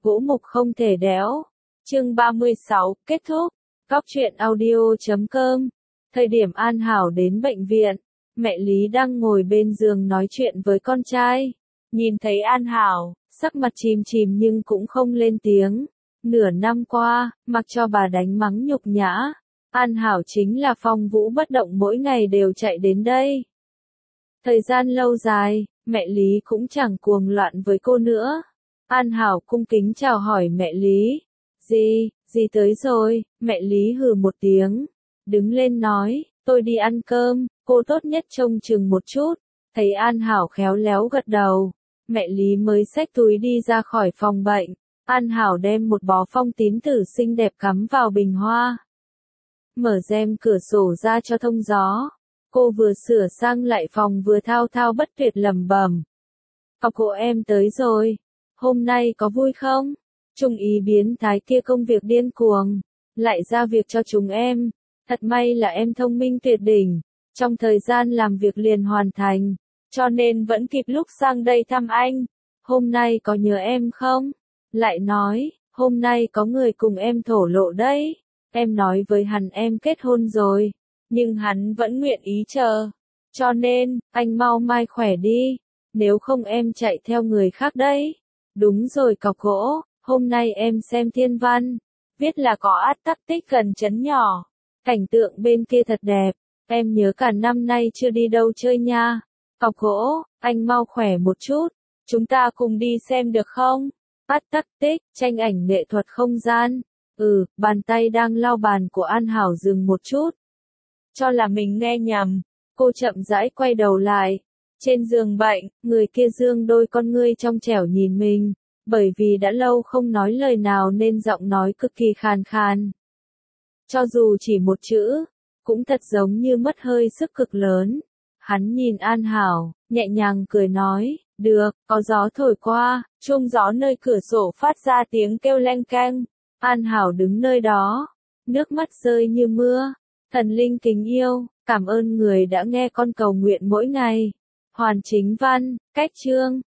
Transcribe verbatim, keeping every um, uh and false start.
Gỗ mục không thể đẽo. Chương ba mươi sáu, kết thúc. Góc truyện audio chấm com. Thời điểm An Hảo đến bệnh viện, mẹ Lý đang ngồi bên giường nói chuyện với con trai. Nhìn thấy An Hảo, sắc mặt chìm chìm nhưng cũng không lên tiếng. Nửa năm qua, mặc cho bà đánh mắng nhục nhã, An Hảo chính là phong vũ bất động mỗi ngày đều chạy đến đây. Thời gian lâu dài, mẹ Lý cũng chẳng cuồng loạn với cô nữa. An Hảo cung kính chào hỏi mẹ Lý. Dì, dì tới rồi, mẹ Lý hừ một tiếng. Đứng lên nói, tôi đi ăn cơm, cô tốt nhất trông chừng một chút. Thấy An Hảo khéo léo gật đầu, mẹ Lý mới xách túi đi ra khỏi phòng bệnh. An Hảo đem một bó phong tín tử xinh đẹp cắm vào bình hoa. Mở rèm cửa sổ ra cho thông gió. Cô vừa sửa sang lại phòng vừa thao thao bất tuyệt lẩm bẩm. Cọc của em tới rồi. Hôm nay có vui không? Trung ý biến thái kia công việc điên cuồng. Lại ra việc cho chúng em. Thật may là em thông minh tuyệt đỉnh. Trong thời gian làm việc liền hoàn thành. Cho nên vẫn kịp lúc sang đây thăm anh. Hôm nay có nhớ em không? Lại nói, hôm nay có người cùng em thổ lộ đấy. Em nói với hắn em kết hôn rồi. Nhưng hắn vẫn nguyện ý chờ. Cho nên, anh mau mai khỏe đi. Nếu không em chạy theo người khác đấy. Đúng rồi cọc gỗ, hôm nay em xem thiên văn. Viết là có át tắc tích gần trấn nhỏ. Cảnh tượng bên kia thật đẹp. Em nhớ cả năm nay chưa đi đâu chơi nha. Cọc gỗ, anh mau khỏe một chút. Chúng ta cùng đi xem được không? Át tắc tích, tranh ảnh nghệ thuật không gian. Ừ, bàn tay đang lau bàn của An Hảo dừng một chút. Cho là mình nghe nhầm, cô chậm rãi quay đầu lại. Trên giường bệnh, người kia dương đôi con ngươi trong trẻo nhìn mình, bởi vì đã lâu không nói lời nào nên giọng nói cực kỳ khàn khàn. Cho dù chỉ một chữ, cũng thật giống như mất hơi sức cực lớn. Hắn nhìn An Hảo, nhẹ nhàng cười nói, được, có gió thổi qua, chuông gió nơi cửa sổ phát ra tiếng kêu leng keng. An Hảo đứng nơi đó, nước mắt rơi như mưa. Thần linh kính yêu, cảm ơn người đã nghe con cầu nguyện mỗi ngày. Hoàn chính văn, cách chương.